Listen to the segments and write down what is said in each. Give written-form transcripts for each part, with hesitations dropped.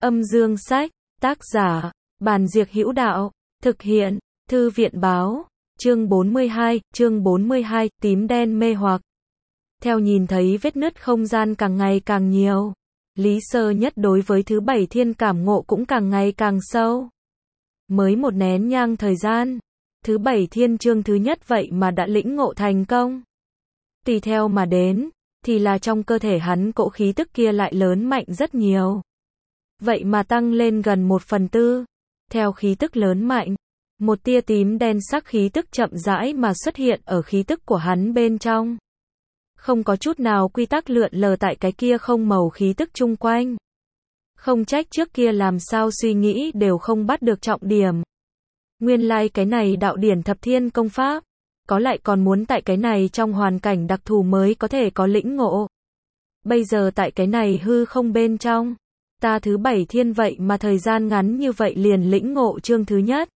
Âm dương sách, tác giả, Bàn Diệc Hữu Đạo, thực hiện, Thư viện báo, chương 42, tím đen mê hoặc. Theo nhìn thấy vết nứt không gian càng ngày càng nhiều, Lý Sơ Nhất đối với thứ bảy thiên cảm ngộ cũng càng ngày càng sâu. Mới một nén nhang thời gian, thứ bảy thiên chương thứ nhất vậy mà đã lĩnh ngộ thành công. Tùy theo mà đến, thì là trong cơ thể hắn cỗ khí tức kia lại lớn mạnh rất nhiều. Vậy mà tăng lên gần 1/4. Theo khí tức lớn mạnh, một tia tím đen sắc khí tức chậm rãi mà xuất hiện ở khí tức của hắn bên trong. Không có chút nào quy tắc lượn lờ tại cái kia không màu khí tức chung quanh. Không trách trước kia làm sao suy nghĩ đều không bắt được trọng điểm. Nguyên lai cái này đạo điển thập thiên công pháp, có lại còn muốn tại cái này trong hoàn cảnh đặc thù mới có thể có lĩnh ngộ. Bây giờ tại cái này hư không bên trong, ta thứ bảy thiên vậy mà thời gian ngắn như vậy liền lĩnh ngộ chương thứ nhất.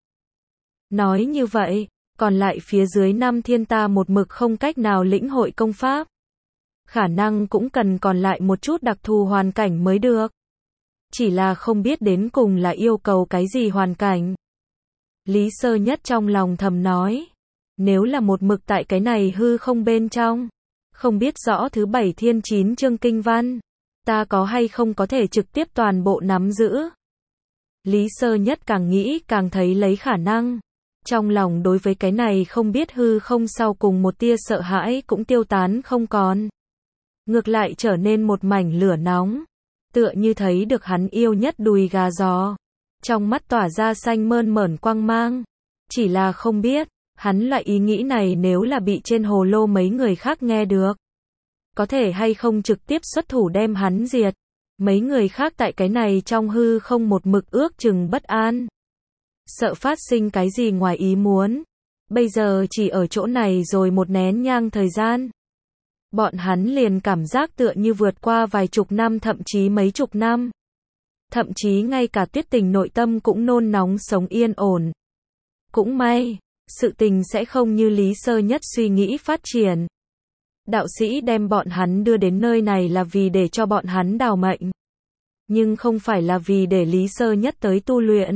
Nói như vậy, còn lại phía dưới 5 thiên ta một mực không cách nào lĩnh hội công pháp. Khả năng cũng cần còn lại một chút đặc thù hoàn cảnh mới được. Chỉ là không biết đến cùng là yêu cầu cái gì hoàn cảnh. Lý Sơ Nhất trong lòng thầm nói, nếu là một mực tại cái này hư không bên trong, không biết rõ thứ bảy thiên 9 chương kinh văn, ta có hay không có thể trực tiếp toàn bộ nắm giữ. Lý Sơ Nhất càng nghĩ càng thấy lấy khả năng. Trong lòng đối với cái này không biết hư không sau cùng một tia sợ hãi cũng tiêu tán không còn. Ngược lại trở nên một mảnh lửa nóng. Tựa như thấy được hắn yêu nhất đùi gà giò. Trong mắt tỏa ra xanh mơn mởn quang mang. Chỉ là không biết, hắn loại ý nghĩ này nếu là bị trên hồ lô mấy người khác nghe được. Có thể hay không trực tiếp xuất thủ đem hắn diệt. Mấy người khác tại cái này trong hư không một mực ước chừng bất an. Sợ phát sinh cái gì ngoài ý muốn. Bây giờ chỉ ở chỗ này rồi một nén nhang thời gian. Bọn hắn liền cảm giác tựa như vượt qua vài chục năm thậm chí mấy chục năm. Thậm chí ngay cả Tuyết Tình nội tâm cũng nôn nóng sống yên ổn. Cũng may, sự tình sẽ không như Lý Sơ Nhất suy nghĩ phát triển. Đạo sĩ đem bọn hắn đưa đến nơi này là vì để cho bọn hắn đào mệnh. Nhưng không phải là vì để Lý Sơ Nhất tới tu luyện.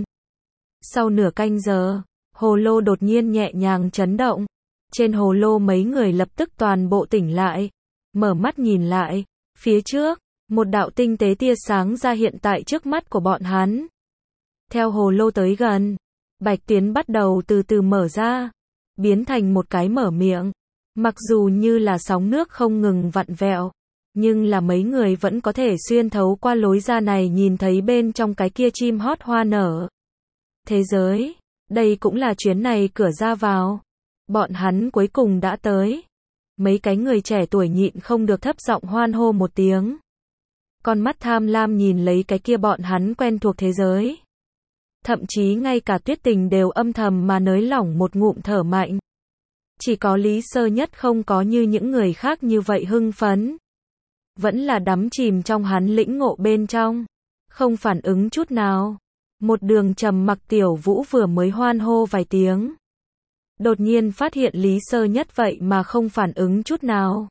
Sau nửa canh giờ, hồ lô đột nhiên nhẹ nhàng chấn động. Trên hồ lô mấy người lập tức toàn bộ tỉnh lại. Mở mắt nhìn lại, phía trước, một đạo tinh tế tia sáng ra hiện tại trước mắt của bọn hắn. Theo hồ lô tới gần, bạch tuyến bắt đầu từ từ mở ra, biến thành một cái mở miệng. Mặc dù như là sóng nước không ngừng vặn vẹo, nhưng là mấy người vẫn có thể xuyên thấu qua lối ra này nhìn thấy bên trong cái kia chim hót hoa nở. Thế giới, đây cũng là chuyến này cửa ra vào. Bọn hắn cuối cùng đã tới. Mấy cái người trẻ tuổi nhịn không được thấp giọng hoan hô một tiếng. Con mắt tham lam nhìn lấy cái kia bọn hắn quen thuộc thế giới. Thậm chí ngay cả Tuyết Tình đều âm thầm mà nới lỏng một ngụm thở mạnh. Chỉ có Lý Sơ Nhất không có như những người khác như vậy hưng phấn. Vẫn là đắm chìm trong hắn lĩnh ngộ bên trong. Không phản ứng chút nào. Một đường trầm mặc Tiểu Vũ vừa mới hoan hô vài tiếng. Đột nhiên phát hiện Lý Sơ Nhất vậy mà không phản ứng chút nào.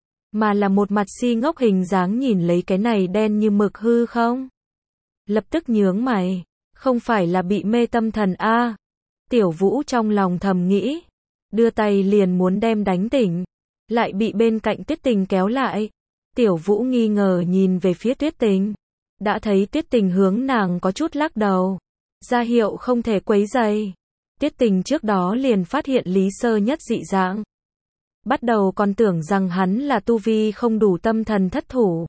Mà là một mặt si ngốc hình dáng nhìn lấy cái này đen như mực hư không. Lập tức nhướng mày. Không phải là bị mê tâm thần a? Tiểu Vũ trong lòng thầm nghĩ. Đưa tay liền muốn đem đánh tỉnh. Lại bị bên cạnh Tuyết Tình kéo lại. Tiểu Vũ nghi ngờ nhìn về phía Tuyết Tình. Đã thấy Tuyết Tình hướng nàng có chút lắc đầu. Ra hiệu không thể quấy rầy. Tuyết Tình trước đó liền phát hiện Lý Sơ Nhất dị dạng. Bắt đầu còn tưởng rằng hắn là tu vi không đủ tâm thần thất thủ.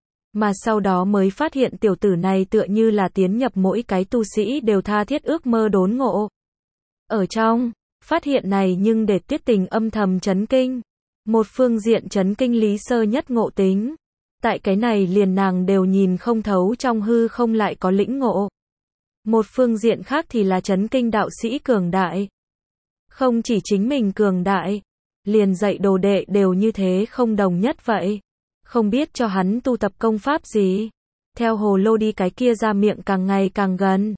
Mà sau đó mới phát hiện tiểu tử này tựa như là tiến nhập mỗi cái tu sĩ đều tha thiết ước mơ đốn ngộ. Ở trong, phát hiện này nhưng để Tuyết Tình âm thầm chấn kinh. Một phương diện chấn kinh Lý Sơ Nhất ngộ tính. Tại cái này liền nàng đều nhìn không thấu trong hư không lại có lĩnh ngộ. Một phương diện khác thì là chấn kinh đạo sĩ cường đại. Không chỉ chính mình cường đại, liền dạy đồ đệ đều như thế không đồng nhất vậy. Không biết cho hắn tu tập công pháp gì. Theo hồ lô đi cái kia ra miệng càng ngày càng gần.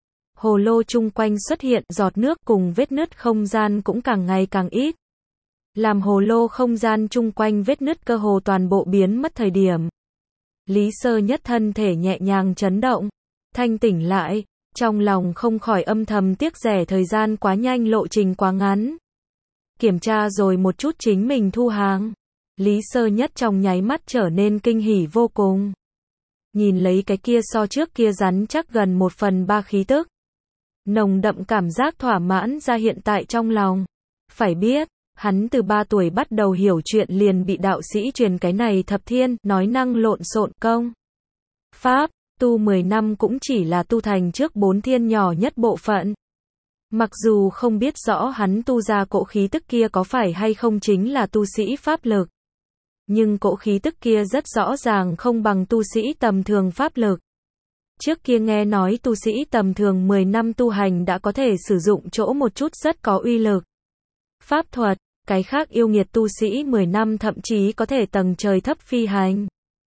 Hồ lô chung quanh xuất hiện giọt nước cùng vết nứt không gian cũng càng ngày càng ít. Làm hồ lô không gian chung quanh vết nứt cơ hồ toàn bộ biến mất thời điểm. Lý Sơ Nhất thân thể nhẹ nhàng chấn động. Thanh tỉnh lại, trong lòng không khỏi âm thầm tiếc rẻ thời gian quá nhanh, lộ trình quá ngắn. Kiểm tra rồi một chút chính mình thu hàng. Lý Sơ Nhất trong nháy mắt trở nên kinh hỉ vô cùng. Nhìn lấy cái kia so trước kia rắn chắc gần 1/3 khí tức. Nồng đậm cảm giác thỏa mãn ra hiện tại trong lòng. Phải biết, hắn từ 3 tuổi bắt đầu hiểu chuyện liền bị đạo sĩ truyền cái này thập thiên, nói năng lộn xộn công. Pháp, tu 10 năm cũng chỉ là tu thành trước 4 thiên nhỏ nhất bộ phận. Mặc dù không biết rõ hắn tu ra cỗ khí tức kia có phải hay không chính là tu sĩ pháp lực. Nhưng cỗ khí tức kia rất rõ ràng không bằng tu sĩ tầm thường pháp lực. Trước kia nghe nói tu sĩ tầm thường 10 năm tu hành đã có thể sử dụng chỗ một chút rất có uy lực. Pháp thuật, cái khác yêu nghiệt tu sĩ 10 năm thậm chí có thể tầng trời thấp phi hành.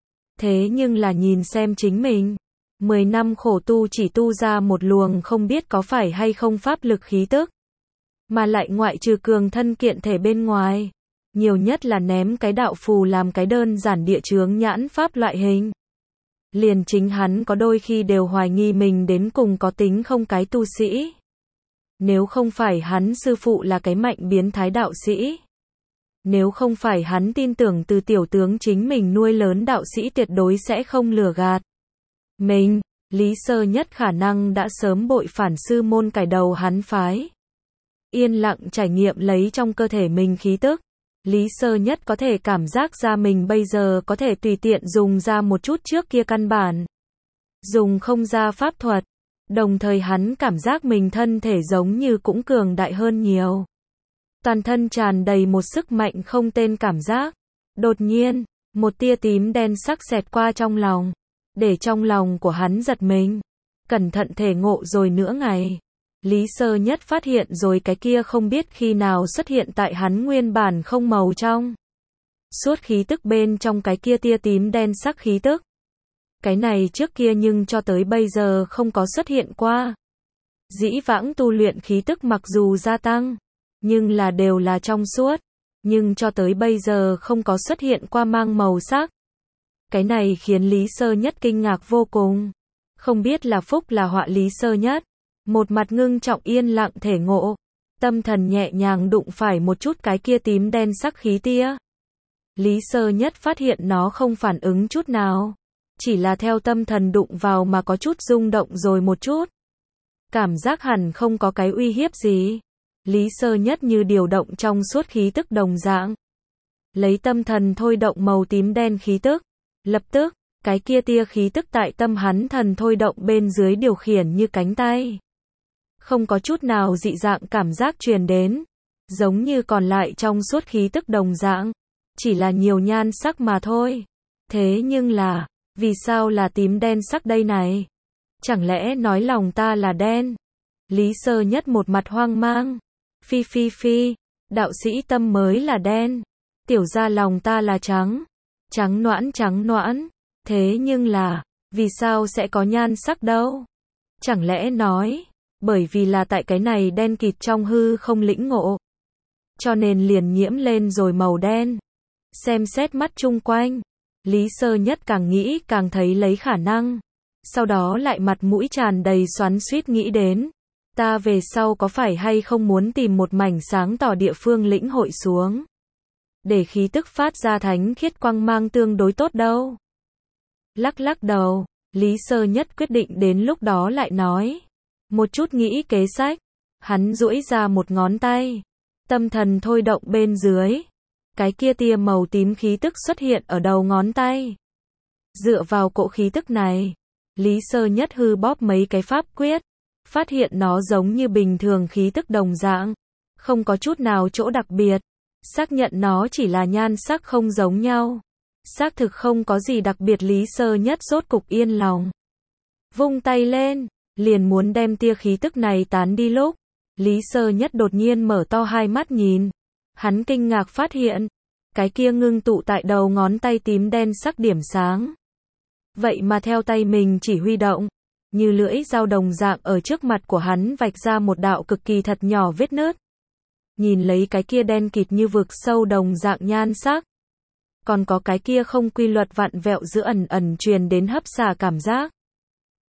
Thế nhưng là nhìn xem chính mình, 10 năm khổ tu chỉ tu ra một luồng không biết có phải hay không pháp lực khí tức. Mà lại ngoại trừ cường thân kiện thể bên ngoài, nhiều nhất là ném cái đạo phù làm cái đơn giản địa chướng nhãn pháp loại hình. Liền chính hắn có đôi khi đều hoài nghi mình đến cùng có tính không cái tu sĩ. Nếu không phải hắn sư phụ là cái mạnh biến thái đạo sĩ. Nếu không phải hắn tin tưởng từ tiểu tướng chính mình nuôi lớn đạo sĩ tuyệt đối sẽ không lừa gạt mình, Lý Sơ Nhất khả năng đã sớm bội phản sư môn cải đầu hắn phái. Yên lặng trải nghiệm lấy trong cơ thể mình khí tức. Lý Sơ Nhất có thể cảm giác ra mình bây giờ có thể tùy tiện dùng ra một chút trước kia căn bản. Dùng không ra pháp thuật. Đồng thời hắn cảm giác mình thân thể giống như cũng cường đại hơn nhiều. Toàn thân tràn đầy một sức mạnh không tên cảm giác. Đột nhiên, một tia tím đen sắc xẹt qua trong lòng. Để trong lòng của hắn giật mình. Cẩn thận thể ngộ rồi nửa ngày. Lý Sơ Nhất phát hiện rồi cái kia không biết khi nào xuất hiện tại hắn nguyên bản không màu trong. Suốt khí tức bên trong cái kia tia tím đen sắc khí tức. Cái này trước kia nhưng cho tới bây giờ không có xuất hiện qua. Dĩ vãng tu luyện khí tức mặc dù gia tăng, nhưng là đều là trong suốt. Nhưng cho tới bây giờ không có xuất hiện qua mang màu sắc. Cái này khiến Lý Sơ Nhất kinh ngạc vô cùng. Không biết là phúc là họa Lý Sơ Nhất. Một mặt ngưng trọng yên lặng thể ngộ. Tâm thần nhẹ nhàng đụng phải một chút cái kia tím đen sắc khí tia. Lý Sơ Nhất phát hiện nó không phản ứng chút nào. Chỉ là theo tâm thần đụng vào mà có chút rung động rồi một chút. Cảm giác hẳn không có cái uy hiếp gì. Lý Sơ Nhất như điều động trong suốt khí tức đồng dạng. Lấy tâm thần thôi động màu tím đen khí tức. Lập tức, cái kia tia khí tức tại tâm hắn thần thôi động bên dưới điều khiển như cánh tay. Không có chút nào dị dạng cảm giác truyền đến. Giống như còn lại trong suốt khí tức đồng dạng. Chỉ là nhiều nhan sắc mà thôi. Thế nhưng là, vì sao là tím đen sắc đây này? Chẳng lẽ nói lòng ta là đen? Lý Sơ Nhất một mặt hoang mang. Phi, đạo sĩ tâm mới là đen. Tiểu ra lòng ta là trắng. Trắng noãn. Thế nhưng là, vì sao sẽ có nhan sắc đâu? Chẳng lẽ nói, bởi vì là tại cái này đen kịt trong hư không lĩnh ngộ. Cho nên liền nhiễm lên rồi màu đen. Xem xét mắt chung quanh. Lý Sơ Nhất càng nghĩ càng thấy lấy khả năng. Sau đó lại mặt mũi tràn đầy xoắn xuýt nghĩ đến. Ta về sau có phải hay không muốn tìm một mảnh sáng tỏ địa phương lĩnh hội xuống. Để khí tức phát ra thánh khiết quang mang tương đối tốt đâu. Lắc đầu, Lý Sơ Nhất quyết định đến lúc đó lại nói. Một chút nghĩ kế sách. Hắn duỗi ra một ngón tay. Tâm thần thôi động bên dưới. Cái kia tia màu tím khí tức xuất hiện ở đầu ngón tay. Dựa vào cỗ khí tức này, Lý Sơ Nhất hư bóp mấy cái pháp quyết. Phát hiện nó giống như bình thường khí tức đồng dạng. Không có chút nào chỗ đặc biệt. Xác nhận nó chỉ là nhan sắc không giống nhau. Xác thực không có gì đặc biệt Lý Sơ Nhất rốt cục yên lòng. Vung tay lên, liền muốn đem tia khí tức này tán đi lúc. Lý Sơ Nhất đột nhiên mở to hai mắt nhìn. Hắn kinh ngạc phát hiện. Cái kia ngưng tụ tại đầu ngón tay tím đen sắc điểm sáng. Vậy mà theo tay mình chỉ huy động. Như lưỡi dao đồng dạng ở trước mặt của hắn vạch ra một đạo cực kỳ thật nhỏ vết nứt. Nhìn lấy cái kia đen kịt như vực sâu đồng dạng nhan sắc. Còn có cái kia không quy luật vặn vẹo giữa ẩn truyền đến hấp xả cảm giác.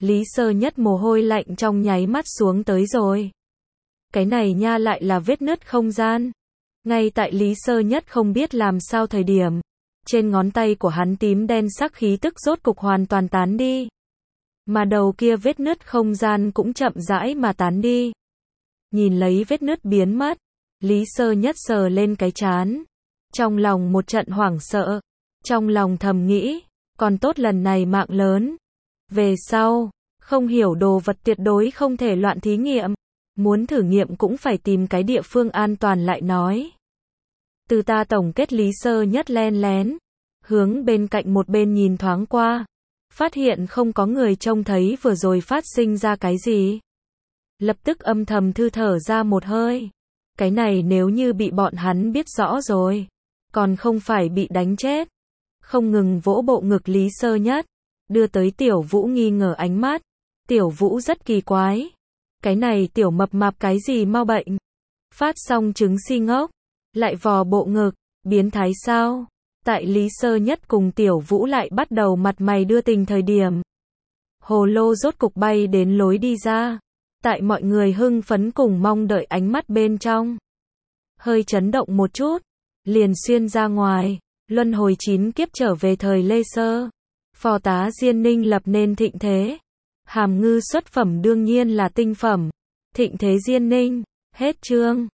Lý Sơ Nhất mồ hôi lạnh trong nháy mắt xuống tới rồi. Cái này nha lại là vết nứt không gian. Ngay tại Lý Sơ Nhất không biết làm sao thời điểm, trên ngón tay của hắn tím đen sắc khí tức rốt cục hoàn toàn tán đi. Mà đầu kia vết nứt không gian cũng chậm rãi mà tán đi. Nhìn lấy vết nứt biến mất, Lý Sơ Nhất sờ lên cái trán. Trong lòng một trận hoảng sợ. Trong lòng thầm nghĩ, còn tốt lần này mạng lớn. Về sau, không hiểu đồ vật tuyệt đối không thể loạn thí nghiệm. Muốn thử nghiệm cũng phải tìm cái địa phương an toàn lại nói. Từ ta tổng kết Lý Sơ Nhất len lén, hướng bên cạnh một bên nhìn thoáng qua. Phát hiện không có người trông thấy vừa rồi phát sinh ra cái gì. Lập tức âm thầm thư thở ra một hơi. Cái này nếu như bị bọn hắn biết rõ rồi, còn không phải bị đánh chết. Không ngừng vỗ bộ ngực Lý Sơ Nhất, đưa tới Tiểu Vũ nghi ngờ ánh mắt. Tiểu Vũ rất kỳ quái. Cái này tiểu mập mạp cái gì mau bệnh. Phát xong trứng si ngốc, lại vò bộ ngực, biến thái sao? Tại Lý Sơ Nhất cùng Tiểu Vũ lại bắt đầu mặt mày đưa tình thời điểm. Hồ lô rốt cục bay đến lối đi ra. Tại mọi người hưng phấn cùng mong đợi ánh mắt bên trong. Hơi chấn động một chút, liền xuyên ra ngoài, luân hồi 9 kiếp trở về thời Lê Sơ. Phò tá Diên Ninh lập nên thịnh thế. Hàm ngư xuất phẩm đương nhiên là tinh phẩm. Thịnh thế Diên Ninh, hết chương.